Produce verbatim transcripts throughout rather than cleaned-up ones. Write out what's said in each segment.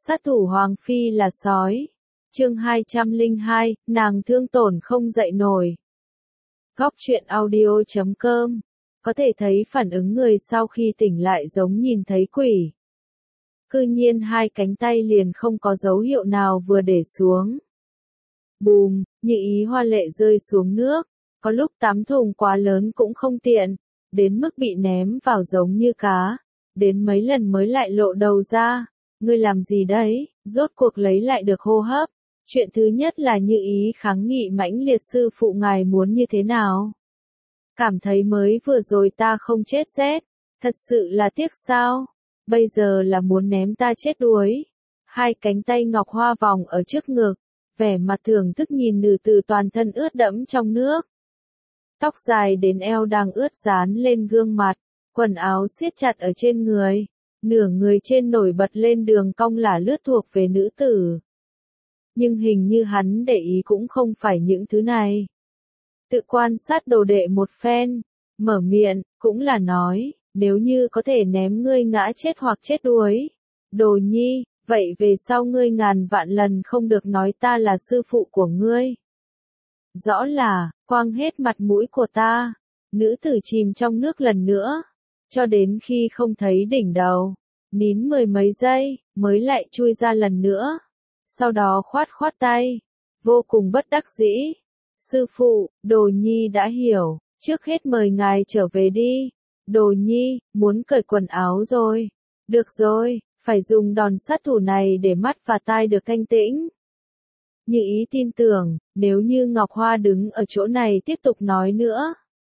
Sát thủ Hoàng Phi là sói. Chương hai trăm lẻ hai, nàng thương tổn không dậy nổi. Góc truyện audio chấm com. Có thể thấy phản ứng người sau khi tỉnh lại giống nhìn thấy quỷ. Cư nhiên hai cánh tay liền không có dấu hiệu nào vừa để xuống. Bùm, Như Ý hoa lệ rơi xuống nước. Có lúc tắm thùng quá lớn cũng không tiện, đến mức bị ném vào giống như cá. Đến mấy lần mới lại lộ đầu ra. Ngươi làm gì đấy? Rốt cuộc lấy lại được hô hấp. Chuyện thứ nhất là Như Ý kháng nghị mãnh liệt, sư phụ ngài muốn như thế nào? Cảm thấy mới vừa rồi ta không chết rét. Thật sự là tiếc sao? Bây giờ là muốn ném ta chết đuối. Hai cánh tay ngọc hoa vòng ở trước ngực. Vẻ mặt thưởng thức nhìn nữ tử toàn thân ướt đẫm trong nước. Tóc dài đến eo đang ướt dán lên gương mặt. Quần áo siết chặt ở trên người. Nửa người trên nổi bật lên đường cong lả lướt thuộc về nữ tử. Nhưng hình như hắn để ý cũng không phải những thứ này. Tự quan sát đồ đệ một phen, mở miệng, cũng là nói, nếu như có thể ném ngươi ngã chết hoặc chết đuối. Đồ nhi, vậy về sau ngươi ngàn vạn lần không được nói ta là sư phụ của ngươi. Rõ là, quang hết mặt mũi của ta. Nữ tử chìm trong nước lần nữa, cho đến khi không thấy đỉnh đầu. Nín mười mấy giây, mới lại chui ra lần nữa. Sau đó khoát khoát tay, vô cùng bất đắc dĩ. Sư phụ, Đồ nhi đã hiểu, trước hết mời ngài trở về đi. Đồ nhi, muốn cởi quần áo rồi. Được rồi, phải dùng đòn sát thủ này để mắt và tai được thanh tĩnh. Như Ý tin tưởng, nếu như Ngọc Hoa đứng ở chỗ này tiếp tục nói nữa,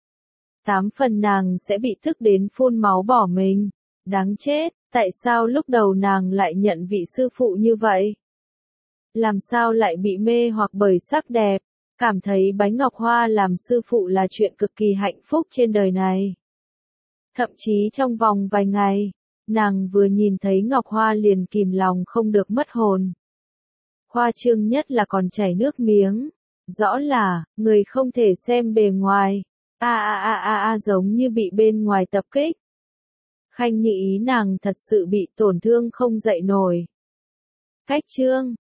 tám phần nàng sẽ bị thức đến phun máu bỏ mình. Đáng chết, tại sao lúc đầu nàng lại nhận vị sư phụ như vậy? Làm sao lại bị mê hoặc bởi sắc đẹp, cảm thấy bánh ngọc hoa làm sư phụ là chuyện cực kỳ hạnh phúc trên đời này. Thậm chí trong vòng vài ngày, nàng vừa nhìn thấy ngọc hoa liền kìm lòng không được mất hồn. Khoa trương nhất là còn chảy nước miếng. Rõ là, người không thể xem bề ngoài. A a a a a giống như bị bên ngoài tập kích. Khanh Như Ý nàng thật sự bị tổn thương không dậy nổi. Cách chương